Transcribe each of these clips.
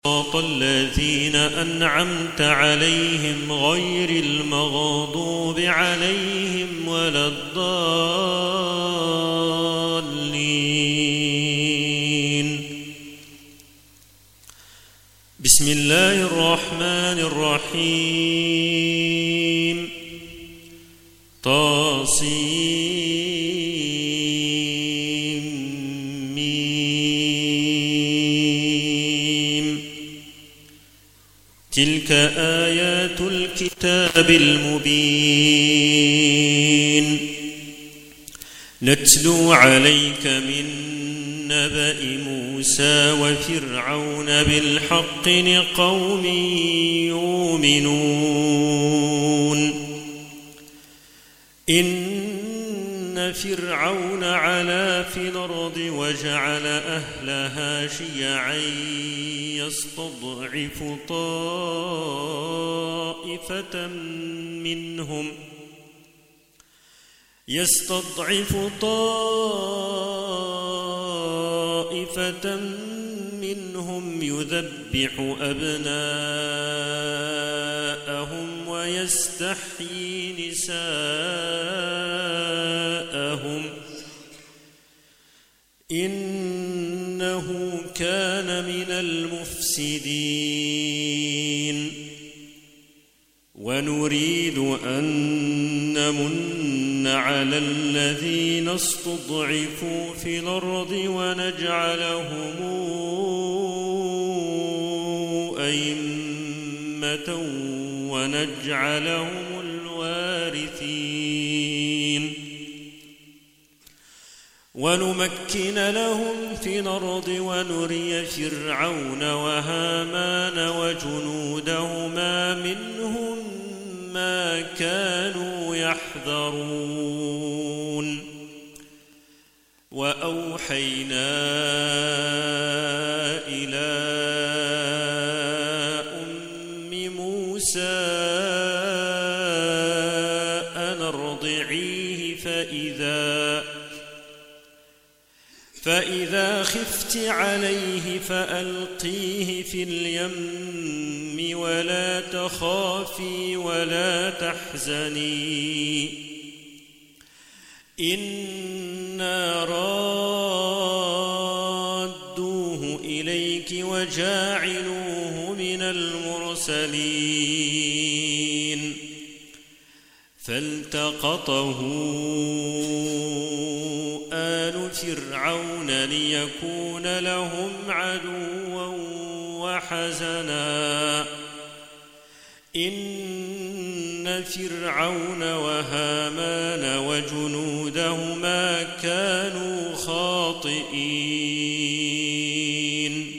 صراط الذين أنعمت عليهم غير المغضوب عليهم ولا الضالين. بسم الله الرحمن الرحيم. تلك آيات الكتاب المبين نتلو عليك من نبأ موسى وفرعون بالحق لقوم يؤمنون. إن فرعون علا في الأرض وجعل أهلها شيعا يستضعف طائفة منهم يذبح أبناءهم ويستحيي نساءهم إنه كان من المفسدين. ونريد أن نمن على الذين استضعفوا في الأرض ونجعلهم أئمة ونجعلهم الوارثين. ونمكن لهم في الأرض ونري فرعون وهامان وجنودهما منهم ما كانوا يحذرون. وأوحينا إلى أم موسى أن ارضعيه فإذا خفت عليه فألقيه في اليم ولا تخافي ولا تحزني إنا رادوه إليك وجاعلوه من المرسلين. فالتقطه آل فرعون ليكون لهم عدوا وحزنا إن فرعون وهامان وجنودهما كانوا خاطئين.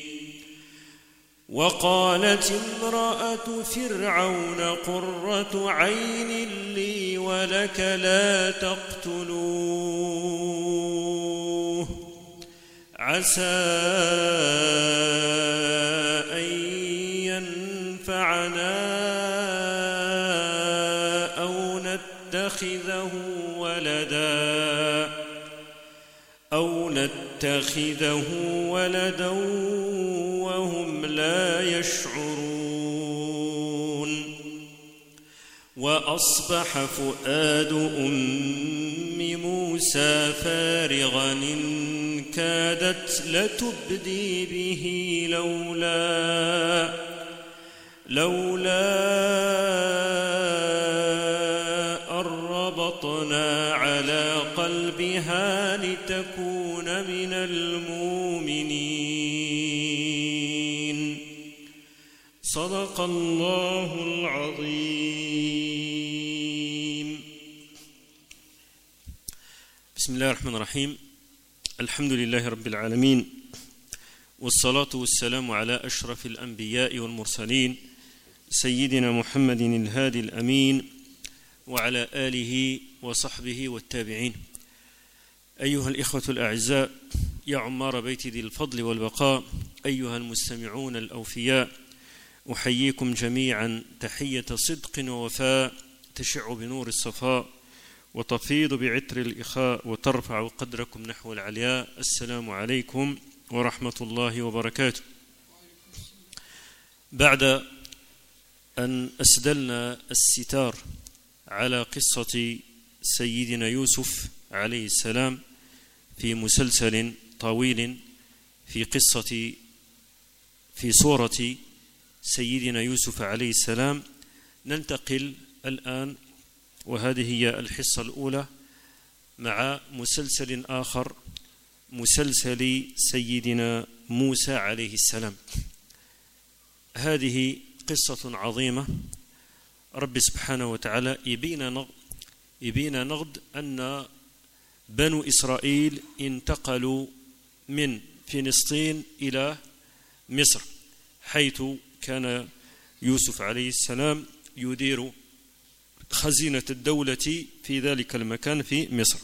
وقالت امرأة فرعون قرة عين لي ولك لا تقتلوه عسى أن ينفعنا أو نتخذه ولدا وهم لا يشعرون. وأصبح فؤاد أم موسى فارغا إن كادت لتبدي به لولا أن ربطنا على قلبها لتكون من المؤمنين. صدق الله العظيم. بسم الله الرحمن الرحيم. الحمد لله رب العالمين، والصلاة والسلام على أشرف الأنبياء والمرسلين سيدنا محمد الهادي الأمين وعلى آله وصحبه والتابعين. أيها الإخوة الأعزاء، يا عمار بيت ذي الفضل والبقاء، أيها المستمعون الأوفياء، أحييكم جميعا تحية صدق ووفاء تشع بنور الصفاء وتفيض بعطر الإخاء وترفع قدركم نحو العلياء. السلام عليكم ورحمة الله وبركاته. بعد أن أسدلنا الستار على قصة سيدنا يوسف عليه السلام في مسلسل طويل في صورة سيدنا يوسف عليه السلام، ننتقل الآن، وهذه هي الحصة الأولى، مع مسلسل آخر، مسلسل سيدنا موسى عليه السلام. هذه قصة عظيمة. رب سبحانه وتعالى يبين نغد أن بنو إسرائيل انتقلوا من فلسطين إلى مصر، حيث كان يوسف عليه السلام يدير خزينة الدولة في ذلك المكان في مصر.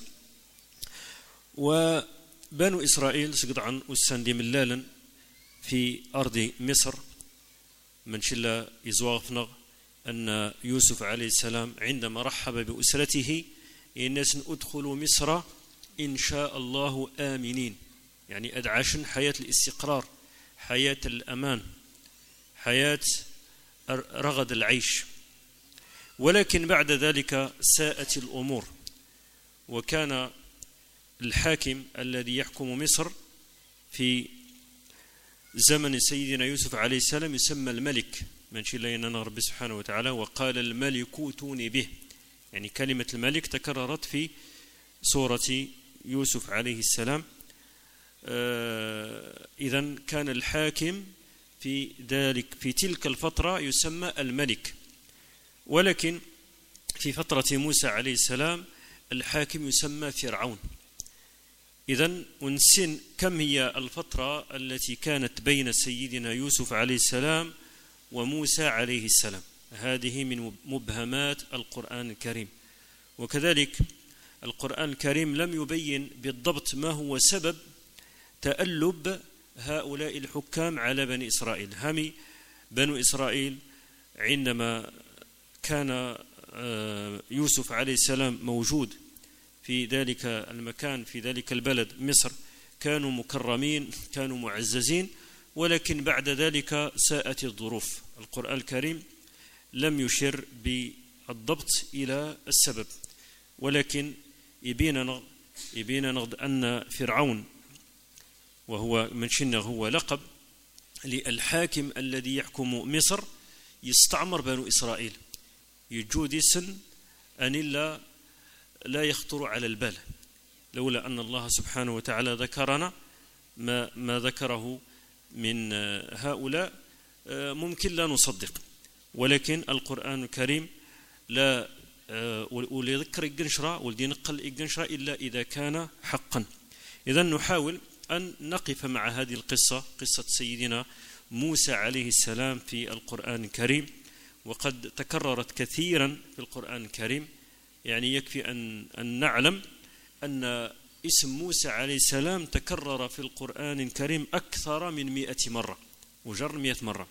وبنو إسرائيل سقطعا أساندي ملالا في أرض مصر، من شلا يزواغفنا أن يوسف عليه السلام عندما رحب بأسرته الناس أدخلوا مصر إن شاء الله آمنين، يعني أدعاشن حياة الاستقرار، حياة الأمان، حياة رغد العيش. ولكن بعد ذلك ساءت الأمور، وكان الحاكم الذي يحكم مصر في زمن سيدنا يوسف عليه السلام يسمى الملك، من شلينا رب سبحانه وتعالى وقال الملك ائتوني به، يعني كلمة الملك تكررت في سورة يوسف عليه السلام. إذن كان الحاكم في تلك الفترة يسمى الملك. ولكن في فترة موسى عليه السلام الحاكم يسمى فرعون. إذن ونسين كم هي الفترة التي كانت بين سيدنا يوسف عليه السلام وموسى عليه السلام. هذه من مبهمات القرآن الكريم، وكذلك القرآن الكريم لم يبين بالضبط ما هو سبب تألب هؤلاء الحكام على بني إسرائيل. هم بنو إسرائيل عندما كان يوسف عليه السلام موجود في ذلك المكان، في ذلك البلد مصر، كانوا مكرمين، كانوا معززين، ولكن بعد ذلك ساءت الظروف. القرآن الكريم لم يشر بالضبط إلى السبب، ولكن يبين نغد أن فرعون، وهو من شنه هو لقب للحاكم الذي يحكم مصر، يستعمر بنو إسرائيل، يجود سن أن لا يخطر على البال، لولا أن الله سبحانه وتعالى ذكرنا ما ذكره من هؤلاء ممكن لا نصدق. ولكن القرآن الكريم لا وليذكر الجنشرة ولدي نقل الجنشرة إلا إذا كان حقا. إذن نحاول أن نقف مع هذه القصة، قصة سيدنا موسى عليه السلام في القرآن الكريم، وقد تكررت كثيرا في القرآن الكريم. يعني يكفي أن نعلم أن اسم موسى عليه السلام تكرر في القرآن الكريم أكثر من 100 مرة، وجر 100 مرة.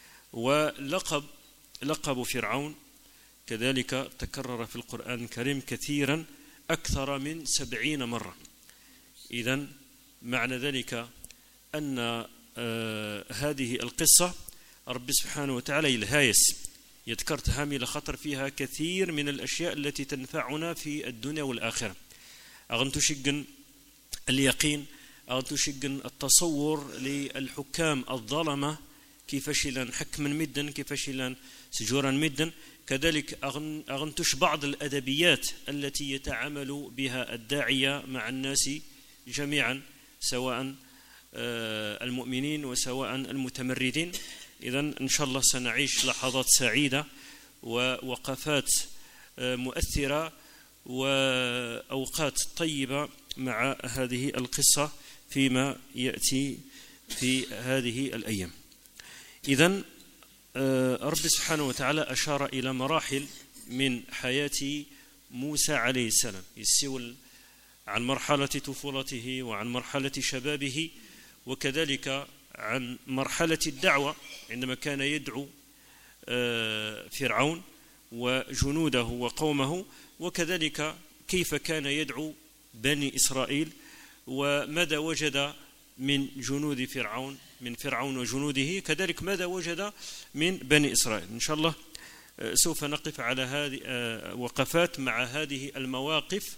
لقب فرعون كذلك تكرر في القرآن الكريم كثيرا أكثر من 70 مرة. إذن معنى ذلك أن هذه القصة رب سبحانه وتعالى الهايس يذكرت هامل خطر فيها كثير من الأشياء التي تنفعنا في الدنيا والآخرة. أغنتشجن اليقين، أغنتشجن التصور للحكام الظلمة كيفاش لان حكما مدا، كيفاش لان سجورا مدا. كذلك أغنتش بعض الأدبيات التي يتعامل بها الداعية مع الناس جميعا، سواء المؤمنين وسواء المتمردين. إذن إن شاء الله سنعيش لحظات سعيدة ووقفات مؤثرة وأوقات طيبة مع هذه القصة فيما يأتي في هذه الأيام. إذن رب سبحانه وتعالى أشار إلى مراحل من حياة موسى عليه السلام، يسول عن مرحلة طفولته وعن مرحلة شبابه، وكذلك عن مرحلة الدعوة عندما كان يدعو فرعون وجنوده وقومه، وكذلك كيف كان يدعو بني إسرائيل، وماذا وجد من جنود فرعون من فرعون وجنوده، كذلك ماذا وجد من بني إسرائيل. إن شاء الله سوف نقف على هذه وقفات مع هذه المواقف،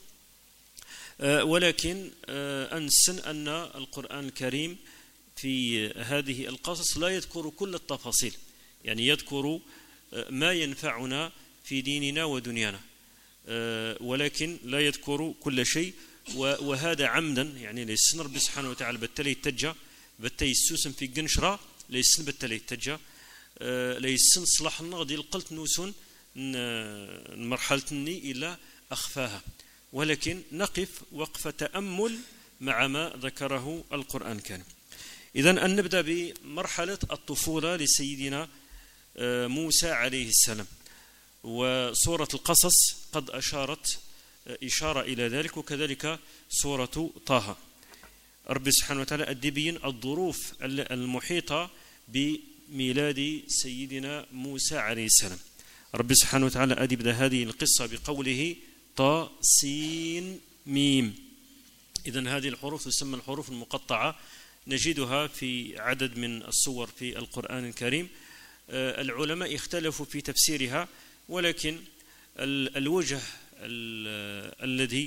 ولكن أنسن أن القرآن الكريم في هذه القصص لا يذكر كل التفاصيل، يعني يذكر ما ينفعنا في ديننا ودنيانا، ولكن لا يذكر كل شيء، وهذا عمدا، يعني ليس ربي سبحانه وتعالى بتلي يتجا بتي السوسن في قنشرة ليس بتلي يتجا ليس صلاح النغدي القلت نوسن مرحلتني إلى أخفاها، ولكن نقف وقف تأمل مع ما ذكره القرآن الكريم. إذن أن نبدأ بمرحلة الطفولة لسيدنا موسى عليه السلام، وسورة القصص قد أشارت إشارة إلى ذلك، وكذلك سورة طه. رب سبحانه وتعالى أدبين الظروف المحيطة بميلاد سيدنا موسى عليه السلام. رب سبحانه وتعالى أدب هذه القصة بقوله طا سين ميم. إذن هذه الحروف تسمى الحروف المقطعة، نجدها في عدد من السور في القرآن الكريم. العلماء اختلفوا في تفسيرها، ولكن الوجه الذي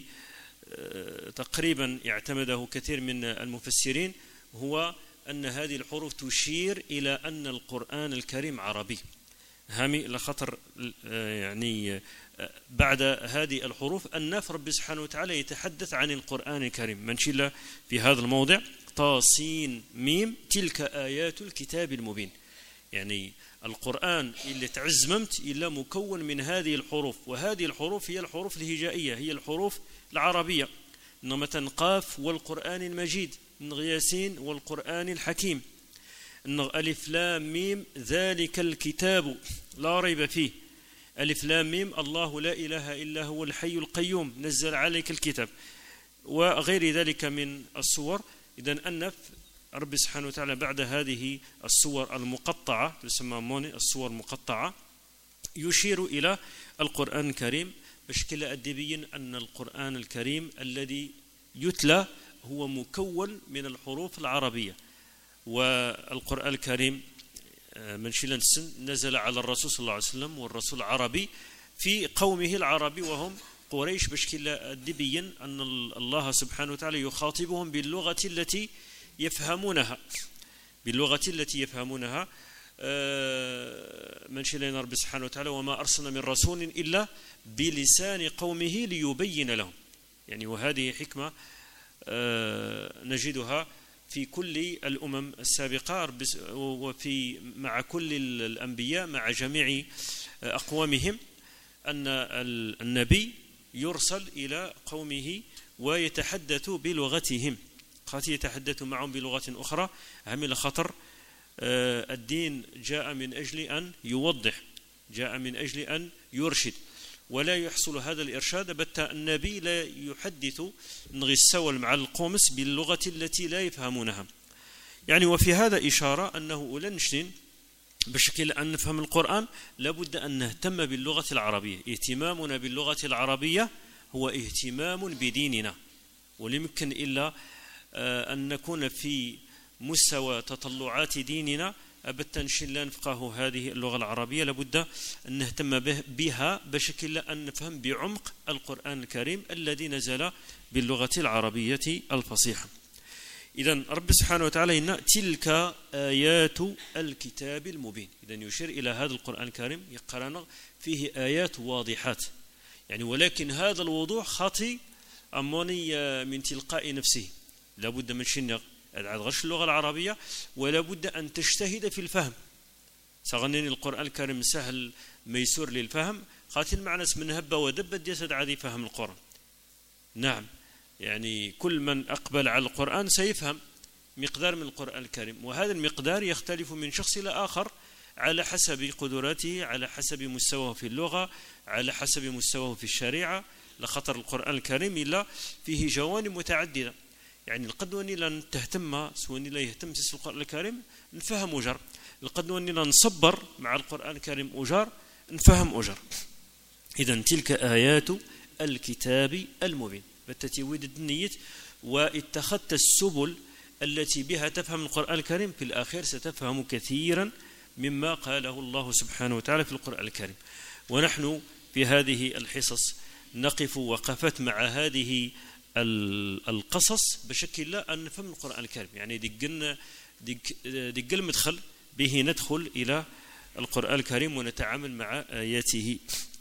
تقريبا اعتمده كثير من المفسرين هو أن هذه الحروف تشير إلى أن القرآن الكريم عربي. هامي لخطر يعني بعد هذه الحروف أن رب سبحانه وتعالى يتحدث عن القرآن الكريم. من شل في هذا الموضع طاسين ميم تلك آيات الكتاب المبين، يعني القرآن اللي تعزممت إلا مكون من هذه الحروف، وهذه الحروف هي الحروف الهجائية، هي الحروف العربية. مثلا قاف والقرآن المجيد، ياسين والقرآن الحكيم، ألف لام ميم ذلك الكتاب لا ريب فيه، ألف لام ميم الله لا إله إلا هو الحي القيوم نزل عليك الكتاب، وغير ذلك من الصور. إذن أنف رب سبحانه وتعالى بعد هذه الصور المقطعة تسمى الصور المقطعة يشير إلى القرآن الكريم بشكل أدبي أن القرآن الكريم الذي يتلى هو مكون من الحروف العربية. والقرآن الكريم من شلنسن نزل على الرسول صلى الله عليه وسلم، والرسول عربي في قومه العربي وهم قريش، بشكل أدبي أن الله سبحانه وتعالى يخاطبهم باللغة التي يفهمونها، من شلنا رب سبحانه وتعالى وما أرسلنا من رسول إلا بلسان قومه ليبين لهم، يعني وهذه حكمة نجدها في كل الأمم السابقة، وفي مع كل الأنبياء مع جميع أقوامهم، أن النبي يرسل إلى قومه ويتحدث بلغتهم، قد يتحدث معهم بلغة أخرى. عمل خطر الدين جاء من أجل أن يوضح، جاء من أجل أن يرشد، ولا يحصل هذا الإرشاد بت النبي لا يحدث نغسول مع القومس باللغة التي لا يفهمونها. يعني وفي هذا إشارة أنه لنشن بشكل أن نفهم القرآن لابد أن نهتم باللغة العربية. اهتمامنا باللغة العربية هو اهتمام بديننا، وليمكن إلا أن نكون في مستوى تطلعات ديننا بالتنشين لا نفقه هذه اللغة العربية، لابد أن نهتم بها بشكل أن نفهم بعمق القرآن الكريم الذي نزل باللغة العربية الفصيحة. إذن رب سبحانه وتعالى إن تلك آيات الكتاب المبين، إذن يشير إلى هذا القرآن الكريم يقرأنا فيه آيات واضحات، يعني ولكن هذا الوضوح خاطئ أموني من تلقاء نفسه، لابد من شنق غش اللغة العربية، ولا بد أن تجتهد في الفهم. سغنين القرآن الكريم سهل ميسور للفهم، قاتل معنى من هبة ودبة جسد عادي فهم القرآن. نعم، يعني كل من أقبل على القرآن سيفهم مقدار من القرآن الكريم، وهذا المقدار يختلف من شخص إلى آخر على حسب قدراته، على حسب مستواه في اللغة، على حسب مستواه في الشريعة. لخطر القرآن الكريم إلا فيه جوانب متعددة، يعني القد واني لن تهتم سواني لا يهتم في القرآن الكريم نفهم أجر، القد واني لن نصبر مع القرآن الكريم أجر نفهم أجر. إذن تلك آيات الكتاب المبين، بالتتويد الدنية واتخذت السبل التي بها تفهم القرآن الكريم في الآخر ستفهم كثيرا مما قاله الله سبحانه وتعالى في القرآن الكريم. ونحن في هذه الحصص نقف وقفت مع هذه القصص بشكل لا أن نفهم القرآن الكريم، يعني دق المدخل به ندخل إلى القرآن الكريم ونتعامل مع آياته.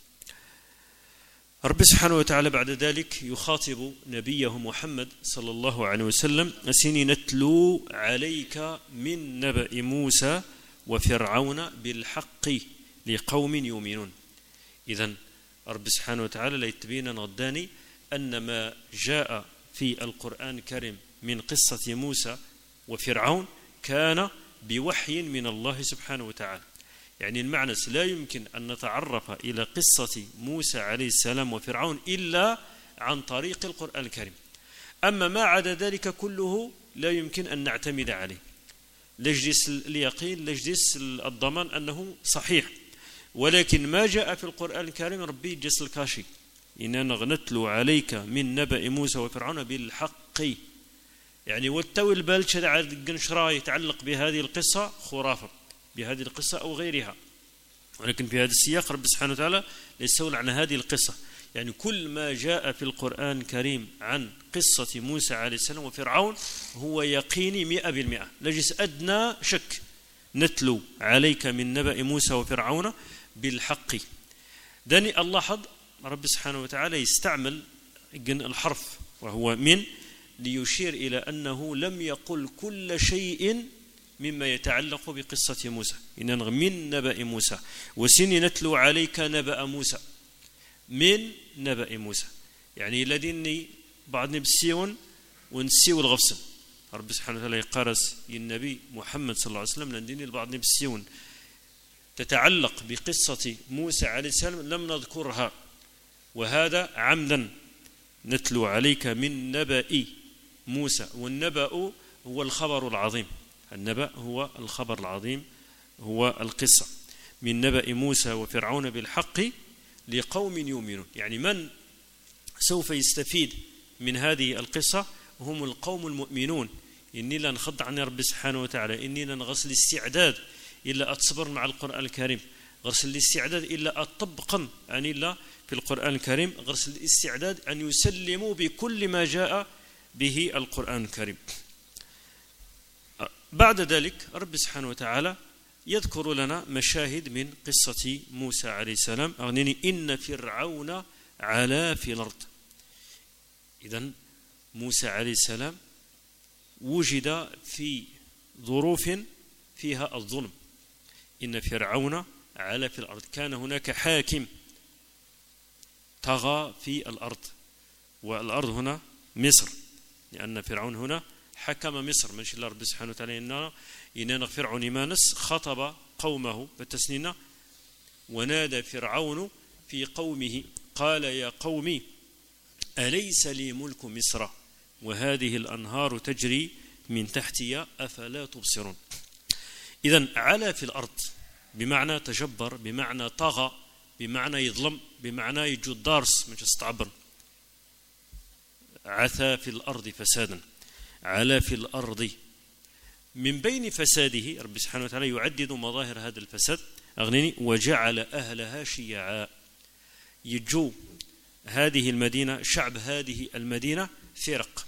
رب سبحانه وتعالى بعد ذلك يخاطب نبيه محمد صلى الله عليه وسلم: سني نتلو عليك من نبأ موسى وفرعون بالحق لقوم يؤمنون. إذن رب سبحانه وتعالى ليتبين غداني أن ما جاء في القرآن الكريم من قصة موسى وفرعون كان بوحي من الله سبحانه وتعالى. يعني المعنى لا يمكن أن نتعرف إلى قصة موسى عليه السلام وفرعون إلا عن طريق القرآن الكريم. أما ما عدا ذلك كله لا يمكن أن نعتمد عليه، لجلس اليقين، لجلس الضمان أنه صحيح. ولكن ما جاء في القرآن الكريم ربي جس الكاشي: إننا نتلو عليك من نبأ موسى وفرعون بالحق. يعني والتو البال شرع القنشرة يتعلق بهذه القصة خرافة، بهذه القصة أو غيرها، ولكن في هذا السياق رب سبحانه وتعالى يستولى عن هذه القصة. يعني كل ما جاء في القرآن الكريم عن قصة موسى عليه السلام وفرعون هو يقيني 100%، لجس أدنى شك. نتلو عليك من نبأ موسى وفرعون بالحق. داني الله حظ رب سبحانه وتعالى يستعمل الحرف وهو من ليشير إلى أنه لم يقل كل شيء مما يتعلق بقصة موسى. إن من نبأ موسى وسني نتلو عليك نبأ موسى من نبأ موسى، يعني الذين بعض نبسيون ونسيو الغفصن. رب سبحانه وتعالى يقارس النبي محمد صلى الله عليه وسلم لندين البعض نبسيون تتعلق بقصة موسى عليه السلام لم نذكرها، وهذا عمدا. نتلو عليك من نبأ موسى، والنبأ هو الخبر العظيم، النبأ هو الخبر العظيم، هو القصة. من نبأ موسى وفرعون بالحق لقوم يؤمنون. يعني من سوف يستفيد من هذه القصة هم القوم المؤمنون. إني لا نخض عن رب سبحانه وتعالى، إني لا نغسل الاستعداد إلا أتصبر مع القرآن الكريم، غرس الاستعداد إلا أطبقا يعني إلا في القرآن الكريم، غرس الاستعداد أن يسلموا بكل ما جاء به القرآن الكريم. بعد ذلك رب سبحانه وتعالى يذكر لنا مشاهد من قصة موسى عليه السلام. أغنيني: إن فرعون علا في الأرض. إذن موسى عليه السلام وجد في ظروف فيها الظلم. إن فرعون علا في الأرض، كان هناك حاكم طغى في الأرض، والأرض هنا مصر، لأن فرعون هنا حكم مصر. من شاء الله رب سبحانه وتعالى إننا فرعون مانس خطب قومه بالتسنين: ونادى فرعون في قومه قال يا قومي أليس لي ملك مصر وهذه الأنهار تجري من تحتي أفلا تبصرون. إذن علا في الأرض بمعنى تجبر، بمعنى طغى، بمعنى يظلم، بمعنى يجود دارس من تستعبر. عثى في الأرض فسادا، علا في الأرض. من بين فساده رب سبحانه وتعالى يعدد مظاهر هذا الفساد. أغنيني: وجعل أهلها شيعا. يجو هذه المدينة، شعب هذه المدينة فرق،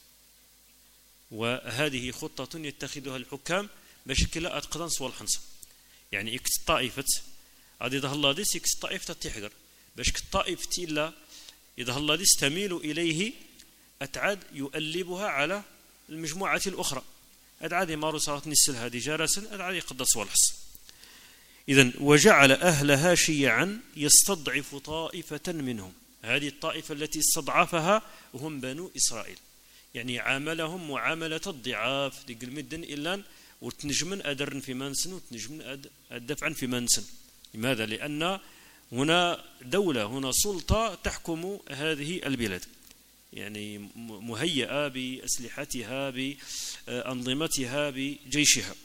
وهذه خطة يتخذها الحكام بشكل أتقدن سوى الحنصة. يعني إكس طائفة هذه إذا الله ديس إكس طائفة تحجر بشك الطائفة إلا إذا الله ديس تميل إليه أتعاد يؤلبها على المجموعة الأخرى. أتعاد مارو صارت نسل هذه جالسا أتعاد يقدس والحص. إذن وجعل أهلها شيعا يستضعف طائفة منهم. هذه الطائفة التي استضعفها هم بنو إسرائيل، يعني عاملهم معاملة الضعاف دي المدن إلا وتنجمن أدرن في منسن وتنجمن الدفعا في منسن. لماذا؟ لأن هنا دولة، هنا سلطة تحكم هذه البلاد، يعني مهيئة بأسلحتها بأنظمتها بجيشها.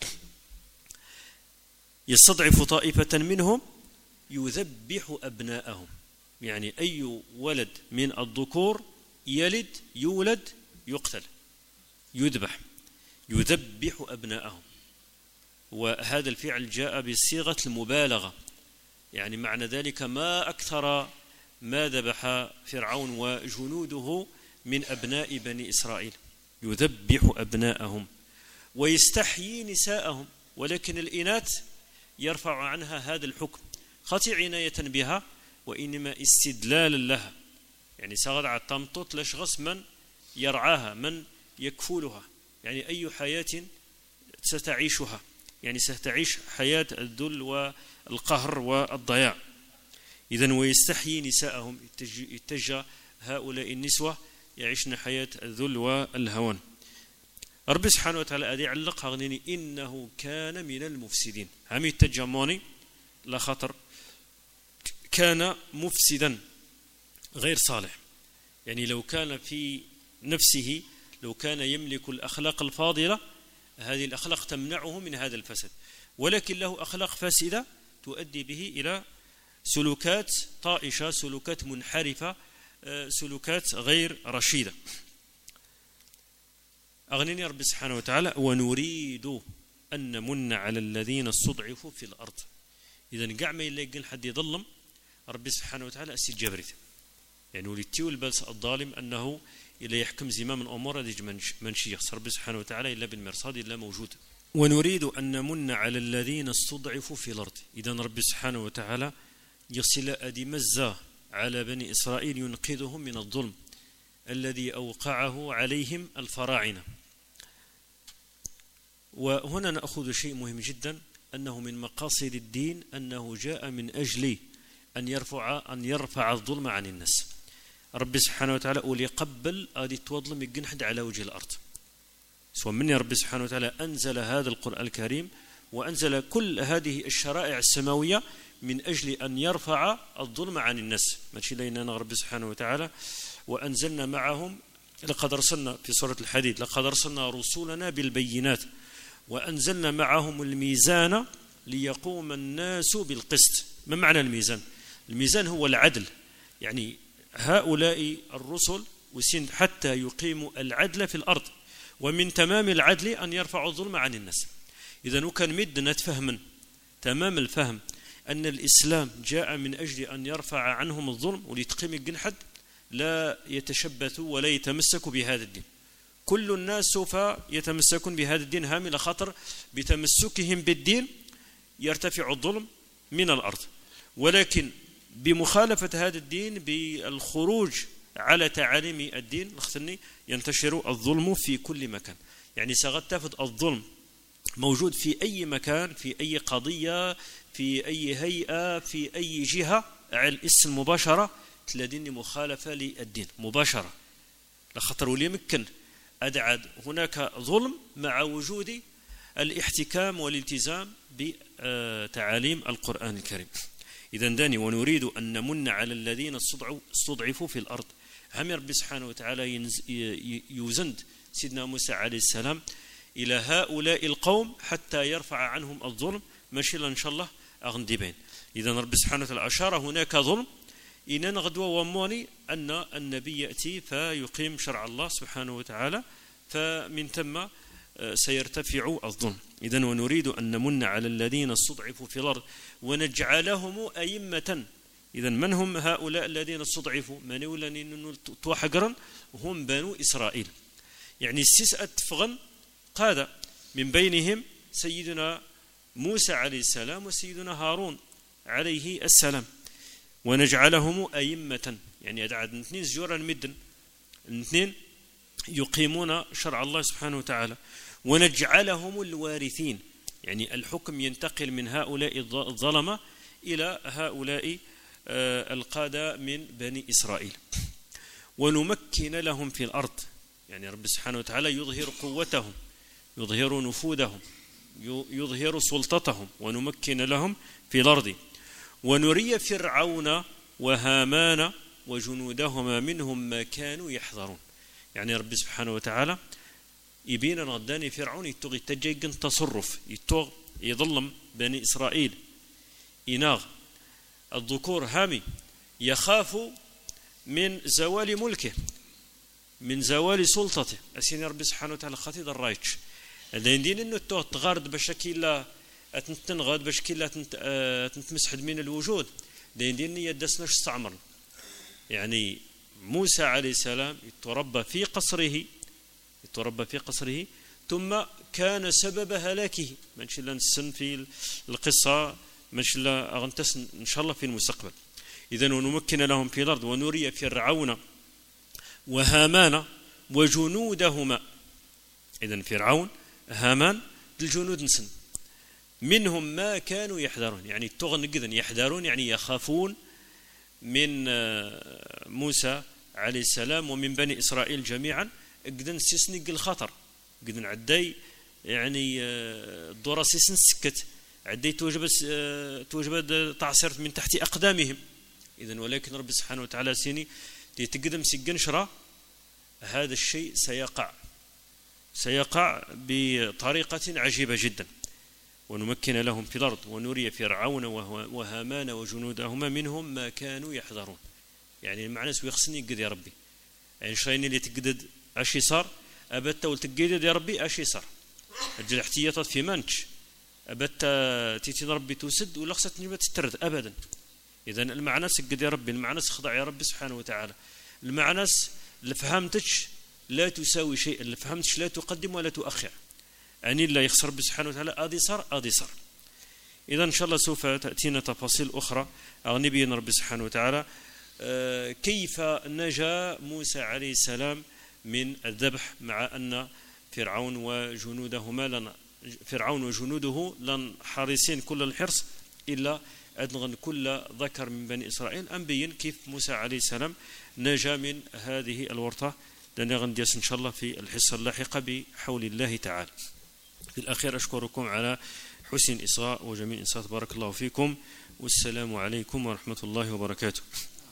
يستضعف طائفة منهم يذبح أبناءهم، يعني أي ولد من الذكور يلد يولد يقتل يذبح. يذبح أبناءهم، وهذا الفعل جاء بصيغة المبالغة، يعني معنى ذلك ما أكثر ما ذبح فرعون وجنوده من أبناء بني إسرائيل، يذبح أبناءهم ويستحيي نساءهم، ولكن الإناث يرفع عنها هذا الحكم خاطئ عناية بها وإنما استدلالا لها، يعني سغدع التمطط لشغص من يرعاها من يكفلها، يعني أي حياة ستعيشها، يعني ستعيش حياة الذل والقهر والضياع. إذن ويستحيي نساءهم، يتجه هؤلاء النسوة يعيشن حياة الذل والهوان. ربي سبحانه وتعالى أدي علق غنيني إنه كان من المفسدين، هم التجموني لا خطر، كان مفسدا غير صالح، يعني لو كان في نفسه، لو كان يملك الأخلاق الفاضلة هذه الأخلاق تمنعه من هذا الفساد، ولكن له أخلاق فاسدة تؤدي به إلى سلوكات طائشة، سلوكات منحرفة، سلوكات غير رشيدة. أغنيني رب سبحانه وتعالى ونريد أن نمن على الذين استضعفوا في الأرض. إذن قاع ما يلاقين حد يظلم رب سبحانه وتعالى استجابرته، يعني ولتيو البلس الظالم أنه إلا يحكم زمام الأمور هذه منشي يخسر رب سبحانه وتعالى إلا بالمرصاد إلا موجود. ونريد أن نمن على الذين استضعفوا في الأرض. إذن رب سبحانه وتعالى يصل أدي مزة على بني إسرائيل ينقذهم من الظلم الذي أوقعه عليهم الفراعنة. وهنا نأخذ شيء مهم جدا، أنه من مقاصد الدين أنه جاء من أجل أن يرفع الظلم عن الناس. رب سبحانه وتعالى أولي قبل أدي تظلم الجنحد على وجه الأرض، سواء من رب سبحانه وتعالى أنزل هذا القرآن الكريم وأنزل كل هذه الشرائع السماوية من أجل أن يرفع الظلم عن الناس. ماشي لينا رب سبحانه وتعالى وأنزلنا معهم، لقد أرسلنا في سورة الحديد لقد أرسلنا رسولنا بالبينات وأنزلنا معهم الميزان ليقوم الناس بالقسط. ما معنى الميزان؟ الميزان هو العدل، يعني هؤلاء الرسل وسين حتى يقيموا العدل في الأرض، ومن تمام العدل أن يرفعوا الظلم عن الناس. إذا كان مدنا تفهما تمام الفهم أن الإسلام جاء من أجل أن يرفع عنهم الظلم وليتقيم الجنحد، لا يتشبثوا ولا يتمسكوا بهذا الدين. كل الناس سوف يتمسكون بهذا الدين هامل خطر، بتمسكهم بالدين يرتفع الظلم من الأرض، ولكن بمخالفة هذا الدين بالخروج على تعاليم الدين ينتشر الظلم في كل مكان. يعني سغتفت الظلم موجود في أي مكان، في أي قضية، في أي هيئة، في أي جهة، على الاسم مباشرة تلادين مخالفة للدين مباشرة، لخطر وليمكن أدعد هناك ظلم مع وجود الاحتكام والالتزام بتعاليم القرآن الكريم. إذن داني ونريد أن نمن على الذين استضعفوا في الأرض. هم رب سبحانه وتعالى يوزند سيدنا موسى عليه السلام إلى هؤلاء القوم حتى يرفع عنهم الظلم، ماشي إن شاء الله أغندي بين. إذن رب سبحانه وتعالى أشار هناك ظلم، إن غدوة وموني أن النبي يأتي فيقيم شرع الله سبحانه وتعالى، فمن ثم سيرتفع الظلم. إذن ونريد أن نمن على الذين استضعفوا في الأرض ونجعلهم أئمة. إذن من هم هؤلاء الذين استضعفوا؟ من يولن توحقرا هم بنو إسرائيل، يعني السيسة فغن قادة من بينهم سيدنا موسى عليه السلام وسيدنا هارون عليه السلام. ونجعلهم أئمة، يعني أدعد اثنين زجورا مدن، اثنين يقيمون شرع الله سبحانه وتعالى. ونجعلهم الوارثين، يعني الحكم ينتقل من هؤلاء الظلمة إلى هؤلاء القادة من بني إسرائيل. ونمكن لهم في الأرض، يعني رب سبحانه وتعالى يظهر قوتهم، يظهر نفوذهم، يظهر سلطتهم. ونمكن لهم في الأرض ونري فرعون وهامان وجنودهما منهم ما كانوا يحذرون. يعني رب سبحانه وتعالى يبين غداني فرعون يتوغ يتجيقن تصرف، يتوغ يظلم بني إسرائيل، إناغ الذكور هامي يخاف من زوال ملكه، من زوال سلطته. أسين رب سبحانه وتعالى خطيد الرايتش هذا يدين انه تغارد باش كيلا تنغاد باش كيلا تنتمسحد من الوجود. ده يدين يدسناش استعمر. يعني موسى عليه السلام يتربى في قصره ثم كان سبب هلاكه. ما نشي لا نسن في القصة، ما نشي لا أغنتس إن شاء الله في المستقبل. إذن ونمكن لهم في الأرض ونري فرعون وهامان وجنودهما. إذن فرعون هامان الجنود نسن منهم ما كانوا يحذرون، يعني تغن جدا يحذرون، يعني يخافون من موسى عليه السلام ومن بني إسرائيل جميعا. قدن سيسنق الخطر، قدن عدي يعني الدورة سيسن سكت عدي توجب تعصرت من تحت أقدامهم. إذن ولكن رب سبحانه وتعالى سيني تقدم سجن شرا. هذا الشيء سيقع بطريقة عجيبة جدا. ونمكن لهم في الأرض ونري فرعون وهامان وجنودهما منهم ما كانوا يحذرون. يعني المعنى ويخصني قد يا ربي، يعني شريني اللي تقدد أشي صار أبت والتقدد يا ربي أشي صار أجل احتياطات في منش أبت تيتين ربي توسد ولا خصت نجمة تترد أبدا. إذن المعنى قد يا ربي، المعنى خضع يا ربي سبحانه وتعالى. المعنى اللي فهمتش لا تساوي شيء، اللي فهمتش لا تقدم ولا تؤخر. يعني لا يخسر ربي سبحانه وتعالى أدي صار. إذا إن شاء الله سوف تأتينا تفاصيل أخرى أغنبينا ربي سبحانه وتعالى كيف نجا موسى عليه السلام من الذبح، مع أن فرعون وجنوده لن حريصين كل الحرص إلا أدغن كل ذكر من بني إسرائيل. أنبين كيف موسى عليه السلام نجا من هذه الورطة. لنغنديس إن شاء الله في الحصة اللاحقة بحول الله تعالى. في الأخير أشكركم على حسن إصغاء وجميل إنصات. بارك الله فيكم، والسلام عليكم ورحمة الله وبركاته.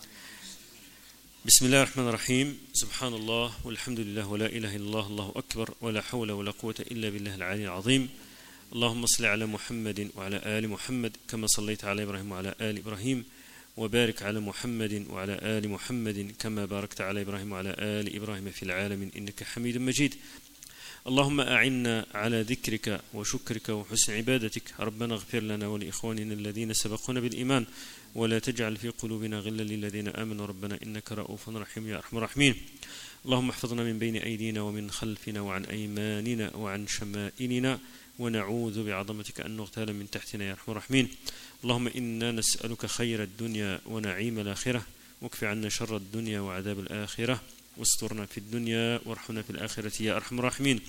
بسم الله الرحمن الرحيم. سبحان الله والحمد لله ولا إله إلا الله، الله أكبر، ولا حول ولا قوة إلا بالله العلي العظيم. اللهم صل على محمد وعلى آل محمد كما صليت على إبراهيم وعلى آل إبراهيم، وبارك على محمد وعلى آل محمد كما باركت على إبراهيم وعلى آل إبراهيم في العالمين إنك حميد مجيد. اللهم أعنا على ذكرك وشكرك وحسن عبادتك. ربنا اغفر لنا ولإخواننا الذين سبقونا بالإيمان، ولا تجعل في قلوبنا غلا للذين آمنوا ربنا إنك رؤوف رحيم يا أرحم الراحمين. اللهم احفظنا من بين أيدينا ومن خلفنا وعن أيماننا وعن شمائلنا، ونعوذ بعظمتك أن نغتال من تحتنا يا أرحم الراحمين. اللهم إنا نسألك خير الدنيا ونعيم الآخرة، واكف عنا شر الدنيا وعذاب الآخرة، واسترنا في الدنيا وارحمنا في الآخرة يا أرحم الراحمين.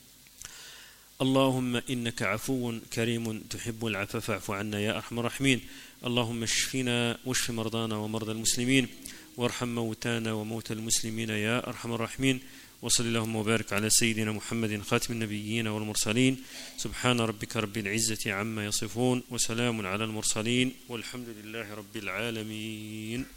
اللهم إنك عفو كريم تحب العفو فاعف عنا يا أرحم الراحمين. اللهم اشفنا واشف مرضانا ومرضى المسلمين، وارحم موتانا وموتى المسلمين يا أرحم الراحمين. وصل اللهم وبارك على سيدنا محمد خاتم النبيين والمرسلين. سبحان ربك رب العزة عما يصفون، وسلام على المرسلين، والحمد لله رب العالمين.